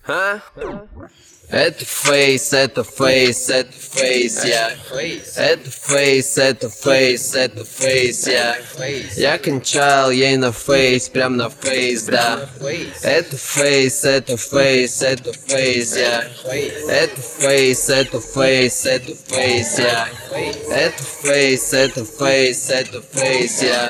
А? Это фейс, это фейс, это фейс, я. Это фейс, это фейс, это фейс, я. Я кончал ей на фейс, прям на фейс, да. Это фейс, это фейс, это фейс, я. Это фейс, это фейс, это фейс, я. Это фейс, это фейс, это фейс, я.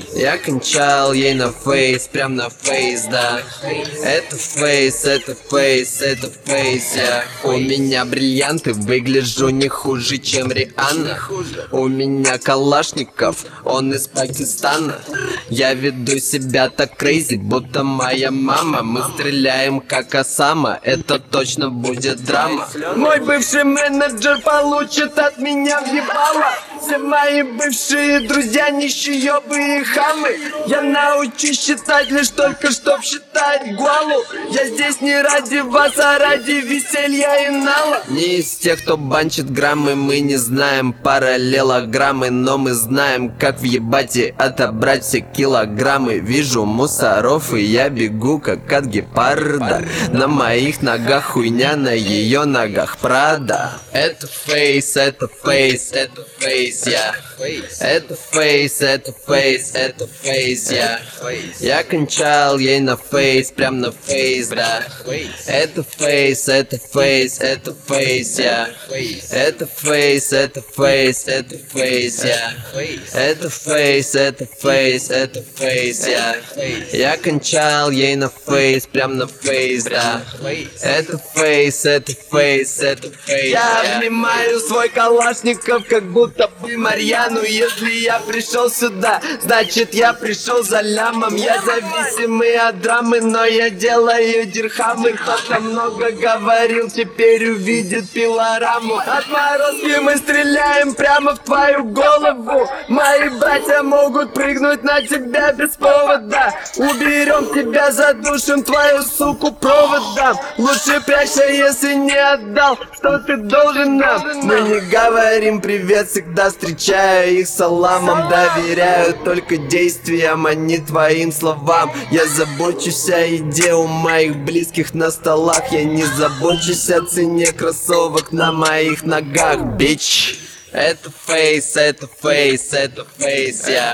Я кончал ей на фейс, прям на фейс, да. Это фейс, это фейс, это фейс, я. У меня бриллианты, выгляжу не хуже, чем Рианна. У меня Калашников, он из Пакистана. Я веду себя так крейзи, будто моя мама. Мы стреляем как Осама, это точно будет драма. Мой бывший менеджер получит от меня въебало. Все мои бывшие друзья нищеёбы и хамы. Я научусь считать лишь только, чтоб считать гуалу. Я здесь не ради вас, а ради веселья и нала. Не из тех, кто банчит граммы, мы не знаем параллелограммы. Но мы знаем, как въебать и отобрать все килограммы. Вижу мусоров, и я бегу, как от гепарда. На моих ногах хуйня, на ее ногах Прада. Это фейс, это фейс, это фейс, я. Это фейс, это фейс, это фейс, я. Я кончал ей на фейс, прям на фейс, да. Это фейс, это фейс, это фейс, я. Это фейс, это фейс, это фейс, я. Это фейс, это фейс, это фейс, я. Я кончал ей на фейс, прям на фейс, да. Это фейс, это фейс, это фейс. Я обнимаю свой Калашников, как будто бы Марьяну. Если я пришел сюда, значит я пришел за лямом. Я зависимый от драмы, но я делаю дирхамы. Кто-то много говорил, теперь увидит пилораму. Отморозки, мы стреляем прямо в твою голову. Мои братья могут прыгнуть на тебя без повода. Уберем тебя, задушим твою суку проводом. Лучше прячься, если не отдал, что ты должен нам. Мы не говорим привет, всегда встречаю их саламом. Доверяю только действиям, а не твоим словам. Я забочусь о еде у моих близких на столах. Я не забочусь о цене кроссовок на моих ногах, бич. Это фейс, это фейс, это фейс, я.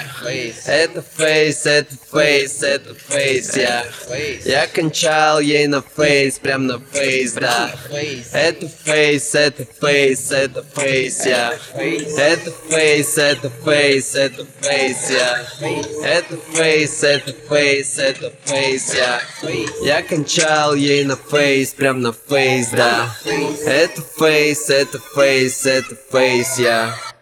Это фейс, это фейс, это фейс, я. Я кончал ей на фейс, прям на фейс, да. Это фейс, это фейс, это фейс, я. Это фейс, это фейс, это фейс, я. Это фейс, это фейс, это фейс, я. Я кончал ей на фейс, прям на фейс, да. Это фейс, это фейс, это фейс, я.